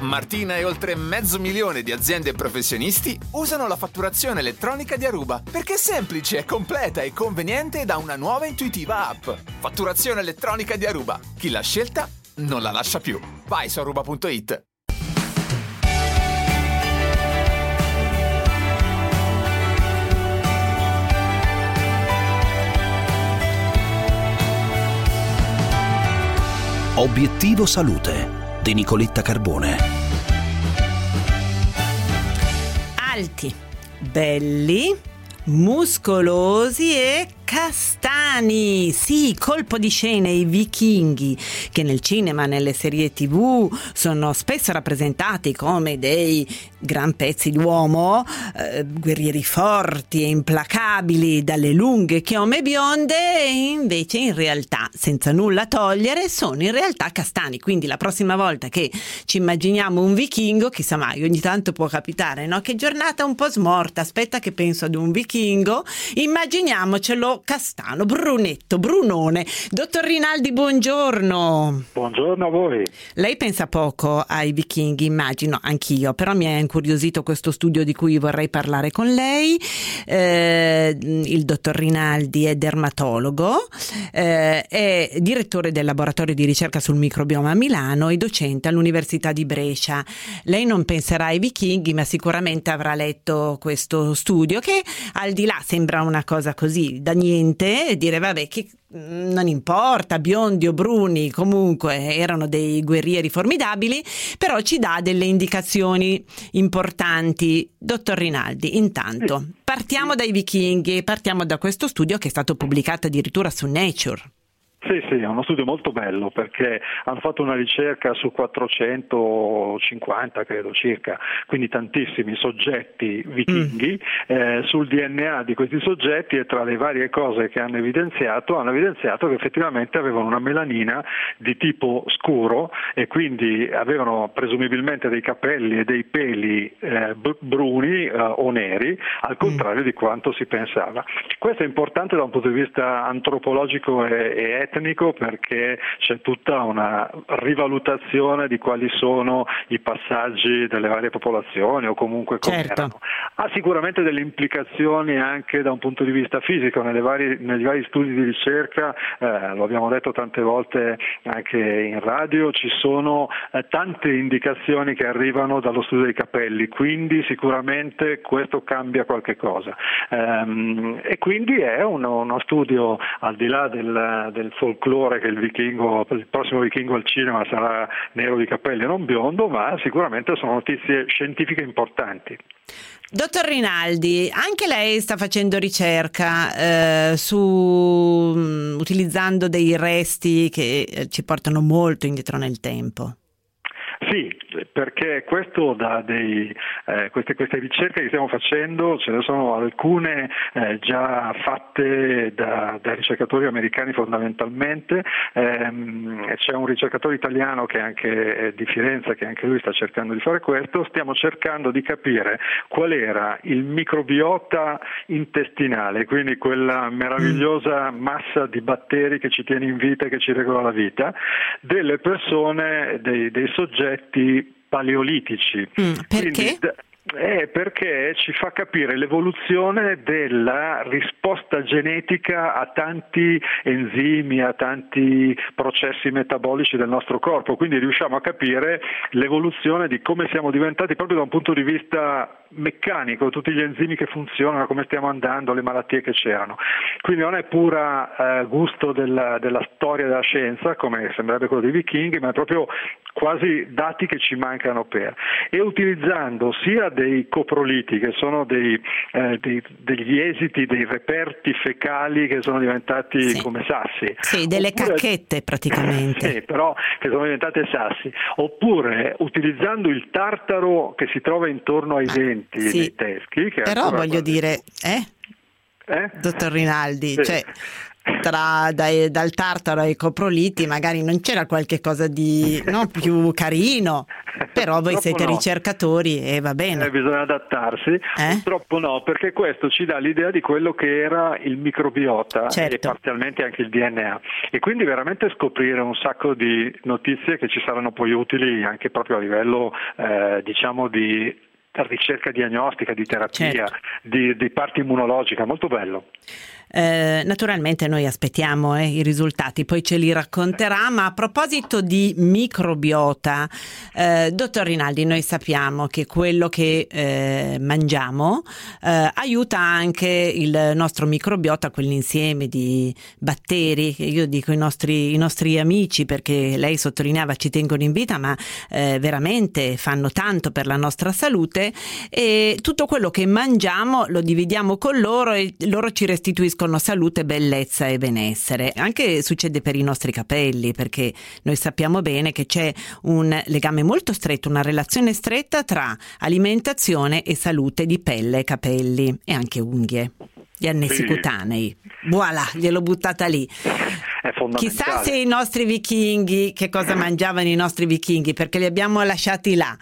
Martina e oltre 500.000 di aziende e professionisti usano la fatturazione elettronica di Aruba perché è semplice, è completa e conveniente da una nuova e intuitiva app. Fatturazione elettronica di Aruba. Chi l'ha scelta non la lascia più. Vai su aruba.it. Obiettivo Salute di Nicoletta Carbone. Alti, belli, muscolosi e castani. Sì, colpo di scena i vichinghi, che nel cinema, nelle serie TV sono spesso rappresentati come dei gran pezzi d'uomo, guerrieri forti e implacabili dalle lunghe chiome bionde, e invece in realtà, senza nulla togliere, sono in realtà castani. Quindi la prossima volta che ci immaginiamo un vichingo, chissà mai, ogni tanto può capitare, no? Che giornata un po' smorta, aspetta che penso ad un vichingo, immaginiamocelo castano, brunetto, brunone. Dottor Rinaldi, buongiorno. Buongiorno a voi. Lei pensa poco ai vichinghi, immagino, anch'io, però mi è incuriosito questo studio di cui vorrei parlare con lei. Il dottor Rinaldi è dermatologo, è direttore del laboratorio di ricerca sul microbioma a Milano e docente all'Università di Brescia. Lei non penserà ai vichinghi, ma sicuramente avrà letto questo studio che, al di là, sembra una cosa così da niente, e dire vabbè che non importa, biondi o bruni, comunque erano dei guerrieri formidabili, però ci dà delle indicazioni importanti. Dottor Rinaldi, intanto partiamo dai vichinghi, partiamo da questo studio che è stato pubblicato addirittura su Nature. Sì, è uno studio molto bello perché hanno fatto una ricerca su 450, credo circa, quindi tantissimi soggetti vichinghi, sul DNA di questi soggetti, e tra le varie cose che hanno evidenziato che effettivamente avevano una melanina di tipo scuro e quindi avevano presumibilmente dei capelli e dei peli bruni o neri, al contrario di quanto si pensava. Questo è importante da un punto di vista antropologico e etnico, perché c'è tutta una rivalutazione di quali sono i passaggi delle varie popolazioni o comunque come erano. Ha sicuramente delle implicazioni anche da un punto di vista fisico. Negli vari studi di ricerca, lo abbiamo detto tante volte anche in radio, ci sono tante indicazioni che arrivano dallo studio dei capelli, quindi sicuramente questo cambia qualche cosa. E quindi è uno studio, al di là del folklore che il prossimo vichingo al cinema sarà nero di capelli e non biondo, ma sicuramente sono notizie scientifiche importanti. Dottor Rinaldi, anche lei sta facendo ricerca utilizzando dei resti che ci portano molto indietro nel tempo. Sì, perché questo queste ricerche che stiamo facendo, ce ne sono alcune già fatte da ricercatori americani fondamentalmente, c'è un ricercatore italiano che è anche di Firenze, che anche lui sta cercando di fare questo. Stiamo cercando di capire qual era il microbiota intestinale, quindi quella meravigliosa massa di batteri che ci tiene in vita e che ci regola la vita, delle persone, dei soggetti paleolitici. Perché? Perché ci fa capire l'evoluzione della risposta genetica a tanti enzimi, a tanti processi metabolici del nostro corpo, quindi riusciamo a capire l'evoluzione di come siamo diventati proprio da un punto di vista meccanico, tutti gli enzimi che funzionano, come stiamo andando, le malattie che c'erano. Quindi non è pura gusto della storia della scienza, come sembrerebbe quello dei vichinghi, ma è proprio quasi dati che ci mancano e utilizzando sia dei coproliti, che sono degli esiti, dei reperti fecali che sono diventati come sassi. Sì, delle cacchette praticamente. Sì, però che sono diventate sassi. Oppure utilizzando il tartaro che si trova intorno ai denti dei teschi. Che però voglio dire, dottor Rinaldi, sì. dal tartaro ai coproliti magari non c'era qualche cosa di più carino, però voi siete ricercatori e va bene. Bisogna adattarsi. Purtroppo no, perché questo ci dà l'idea di quello che era il microbiota, certo, e parzialmente anche il DNA, e quindi veramente scoprire un sacco di notizie che ci saranno poi utili anche proprio a livello di ricerca diagnostica, di terapia, certo, di parte immunologica, molto bello. Naturalmente noi aspettiamo i risultati, poi ce li racconterà, ma a proposito di microbiota, dottor Rinaldi, noi sappiamo che quello che mangiamo aiuta anche il nostro microbiota, quell'insieme di batteri che io dico i nostri amici, perché lei sottolineava ci tengono in vita, ma veramente fanno tanto per la nostra salute, e tutto quello che mangiamo lo dividiamo con loro e loro ci restituiscono salute, bellezza e benessere. Anche succede per i nostri capelli, perché noi sappiamo bene che c'è un legame molto stretto, una relazione stretta tra alimentazione e salute di pelle, capelli e anche unghie, gli annessi cutanei. Voilà, gliel'ho buttata lì. È fondamentale. Chissà se i nostri vichinghi, che cosa mangiavano i nostri vichinghi, perché li abbiamo lasciati là.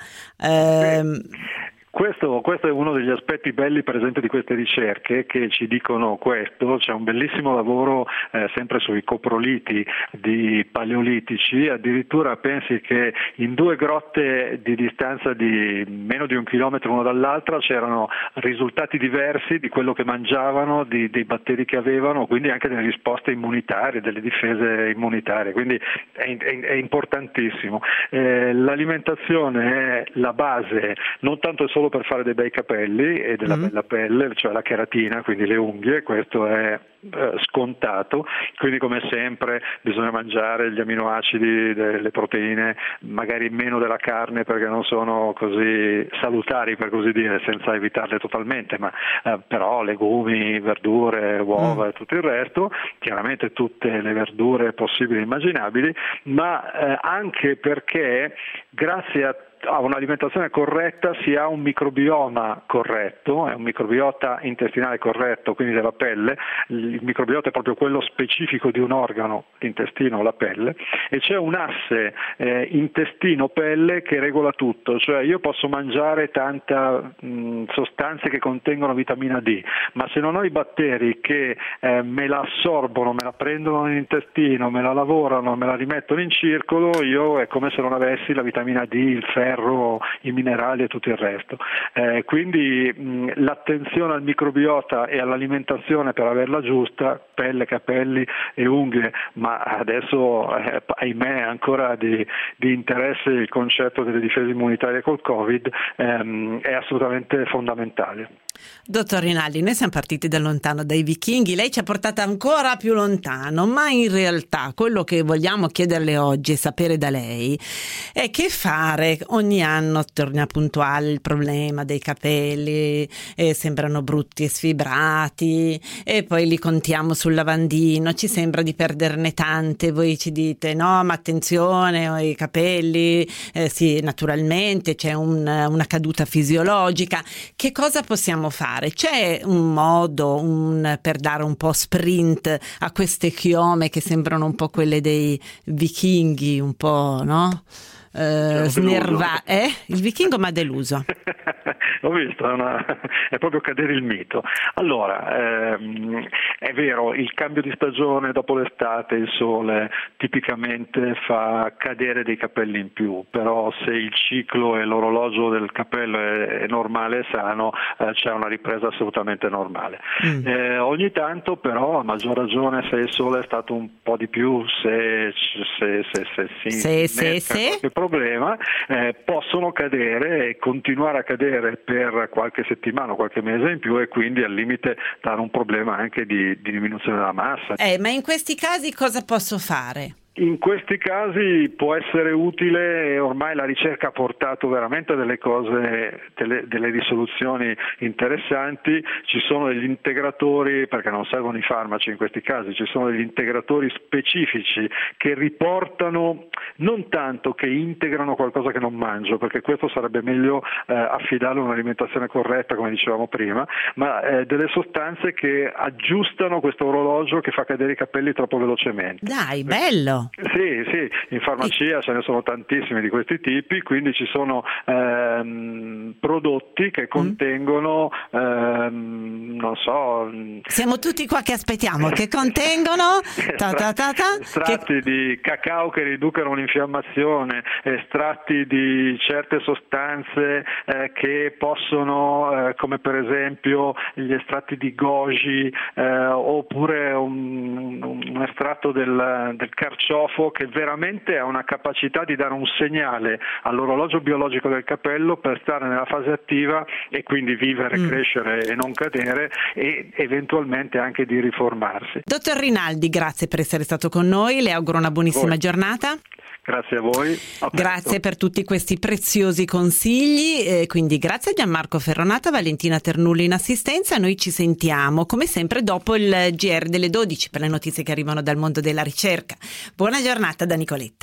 Questo è uno degli aspetti belli, per esempio, di queste ricerche che ci dicono questo. C'è un bellissimo lavoro sempre sui coproliti di paleolitici, addirittura pensi che in 2 grotte di distanza di meno di 1 chilometro l'una dall'altra c'erano risultati diversi di quello che mangiavano, dei batteri che avevano, quindi anche delle risposte immunitarie, delle difese immunitarie, quindi è importantissimo. L'alimentazione è la base, non tanto solo per fare dei bei capelli e della bella pelle, cioè la cheratina, quindi le unghie, questo è scontato, quindi come sempre bisogna mangiare gli aminoacidi, le proteine, magari meno della carne perché non sono così salutari, per così dire, senza evitarle totalmente, ma però legumi, verdure, uova e tutto il resto, chiaramente tutte le verdure possibili e immaginabili, ma anche perché grazie a un'alimentazione corretta si ha un microbioma corretto, è un microbiota intestinale corretto, quindi della pelle. Il microbiota è proprio quello specifico di un organo, l'intestino o la pelle, e c'è un asse intestino-pelle che regola tutto, cioè io posso mangiare tante sostanze che contengono vitamina D, ma se non ho i batteri che me la assorbono, me la prendono in intestino, me la lavorano, me la rimettono in circolo, io è come se non avessi la vitamina D, il ferro, i minerali e tutto il resto. Quindi l'attenzione al microbiota e all'alimentazione per averla giusta, pelle, capelli e unghie, ma adesso ahimè ancora di interesse il concetto delle difese immunitarie col Covid, è assolutamente fondamentale. Dottor Rinaldi, noi siamo partiti da lontano, dai vichinghi, lei ci ha portato ancora più lontano, ma in realtà quello che vogliamo chiederle oggi e sapere da lei è che fare. Ogni anno torna puntuale il problema dei capelli, sembrano brutti e sfibrati, e poi li contiamo sul lavandino, ci sembra di perderne tante, voi ci dite no, ma attenzione, i capelli, sì, naturalmente c'è una caduta fisiologica. Che cosa possiamo fare? C'è un modo per dare un po' sprint a queste chiome che sembrano un po' quelle dei vichinghi, un po', no? Il vichingo m'ha deluso. L'ho visto, è proprio cadere il mito. Allora, è vero, il cambio di stagione dopo l'estate, il sole tipicamente fa cadere dei capelli in più, però se il ciclo e l'orologio del capello è normale e sano, c'è una ripresa assolutamente normale. Ogni tanto però, a maggior ragione, se il sole è stato un po' di più, se qualche problema, possono cadere e continuare a cadere per qualche settimana o qualche mese in più, e quindi al limite dare un problema anche di diminuzione della massa. Ma in questi casi cosa posso fare? In questi casi può essere utile, ormai la ricerca ha portato veramente delle cose, delle risoluzioni interessanti. Ci sono degli integratori, perché non servono i farmaci in questi casi, ci sono degli integratori specifici che riportano, non tanto che integrano qualcosa che non mangio, perché questo sarebbe meglio affidare un'alimentazione corretta, come dicevamo prima, ma delle sostanze che aggiustano questo orologio che fa cadere i capelli troppo velocemente. Dai, bello! Sì, in farmacia ce ne sono tantissimi di questi tipi, quindi ci sono prodotti che contengono, non so... Siamo tutti qua che aspettiamo, che contengono... estratti di cacao che riducono l'infiammazione, estratti di certe sostanze che possono, come per esempio gli estratti di goji, oppure un estratto del carciofo, che veramente ha una capacità di dare un segnale all'orologio biologico del capello per stare nella fase attiva e quindi vivere, crescere e non cadere, e eventualmente anche di riformarsi. Dottor Rinaldi, grazie per essere stato con noi, le auguro una buonissima giornata. Grazie a voi. Grazie per tutti questi preziosi consigli, quindi grazie a Gianmarco Ferronata, Valentina Ternullo in assistenza. Noi ci sentiamo come sempre dopo il GR delle 12 per le notizie che arrivano dal mondo della ricerca. Buona giornata da Nicoletta.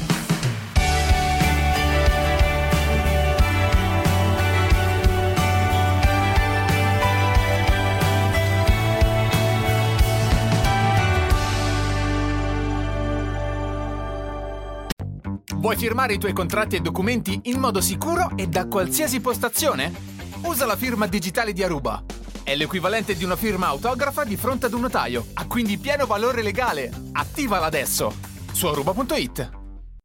Vuoi firmare i tuoi contratti e documenti in modo sicuro e da qualsiasi postazione? Usa la firma digitale di Aruba. È l'equivalente di una firma autografa di fronte ad un notaio. Ha quindi pieno valore legale. Attivala adesso su aruba.it.